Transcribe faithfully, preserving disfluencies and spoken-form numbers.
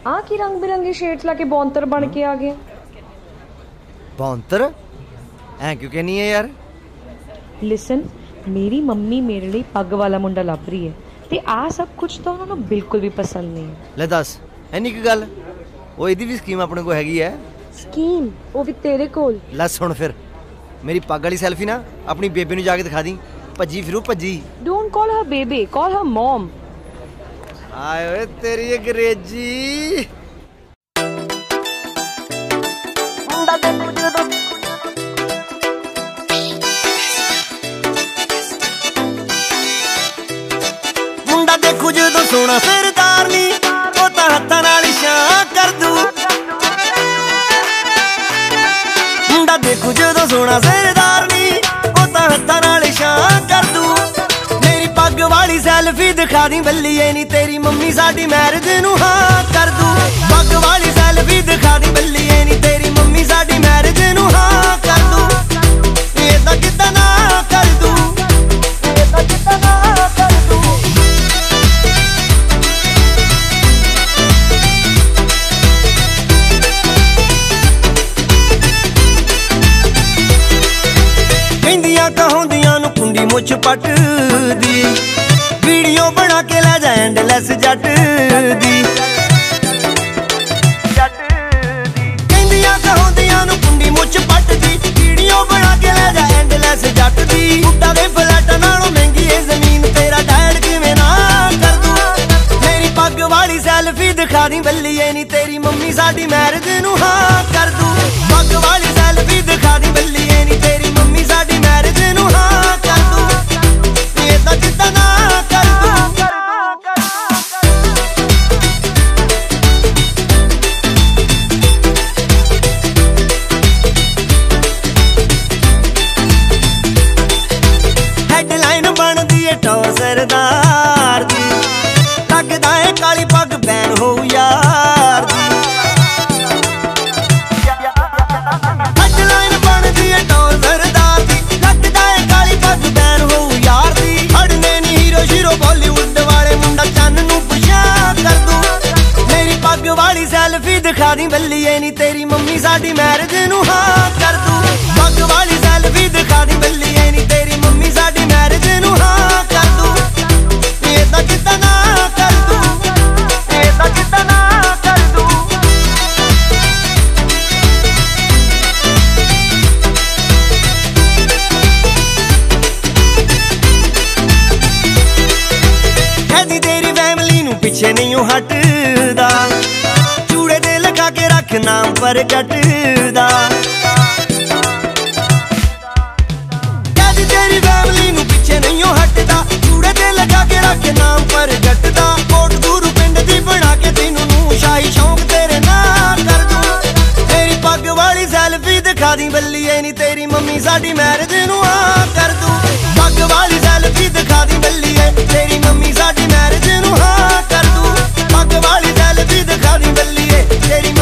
आ की रंग बिरंगे शेड्स लाके बौंतर बन के आ गए। बौंतर ऐ क्यों कहनी है यार? लिसन, मेरी मम्मी मेरे लिए पग वाला मुंडा लभ रही है ते आ सब कुछ तो उन्होंने बिल्कुल भी पसंद नहीं है। ले दस इन्नी की गल वो इहदी भी स्कीम अपने को हैगी है। स्कीम वो भी तेरे कोल? ले सुन फिर, मेरी पग वाली सेल्फी ना अपनी बेबे नूं जाके दिखा दी, भज्जी फिरू Bhajji. Don't call her baby, call her mom. आए ओए तेरी अंग्रेजी। मुंडा देखू जो सोना सरदार नी ओ तां हत्थां नाल इशारा कर दू। मुंडा देखू जो सोना सरदार नी ओ तां हत्थां नाल इशारा कर दू। मेरी पग वाली सेल्फी दिखा दी बल्लीए नी तेरी मम्मी साडी मैरिज नूं हां कर दू। पग वाली सेल्फी दिखा दी बल्लीए नी तेरी मम्मी साडी मैरिज नूं हां कर दू। ये तां किदां ना कर दू, ये तां किदां ना कर दू। कहंदियां कहाउंदियां नूं कुंडी मुछ पट दी, वीडियो बना के लै जा एंडलैस जट दी। कहंदियां कहाउंदियां नूं कुंडी मुछ पट दी, वीडियो बना के लै जा एंडलैस जट दी। बुड्ढा दे फ्लैट नालों महंगी है जमीन, तेरा डैड किवें ना कर दूं। मेरी पग वाली सेल्फी दिखा दी बल्लीए नी तेरी मम्मी साडी मैरिज नूं हां कर दूं। पग वाली सेल्फी दिखा दी बल्लीए नी तेरी मम्मी साडी मैरिज नूं हां कर दूं। ये तां किदां ना कर दूं। हेडलाइन बनदी है टॉ सरदार दी, लगदा है काली पग बैन हो यार दी। हेडलाइन बनदी है टॉ सरदार दी, लगदा है काली पग बैन हो यार दी। अड़ने नी हीरो शीरो बॉलीवुड वाले मुंडा चन्न नूं पुछा कर दूं। मेरी पग वाली सेल्फी दिखा दी बल्लीए नी तेरी मम्मी साडी मैरिज नूं हां कर दूं। पग वाली सेल्फी दिखा दी बल्लीए नी तेरी मम्मी साडी मैरिज नूं हां कर दूं। ये तां किदां ना कर दूं, ये तां किदां ना कर दूं। कहदी तेरी फैमिली नूं पिछे नहीं हटदा, चूड़े दे लगा के रख नाम पर कटदा। कहदी तेरी फैमिली नूं पिछे नहीं हटदा, चूड़े दे लगा के रख नाम पर कटदा। कोट दूर पिंड दी बना के तैनूं नूं शाही शौक तेरे ना कर दूं। तेरी पग वाली सेल्फी दिखा दी बल्लीए नी तेरी मम्मी साडी मैरिज नूं हां कर दूं। पग वाली सेल्फी दिखा दी बल्लीए तेरी मम्मी साडी मैरिज नूं हां कर दूं। पग वाली सेल्फी दिखा दी बल्लीए तेरी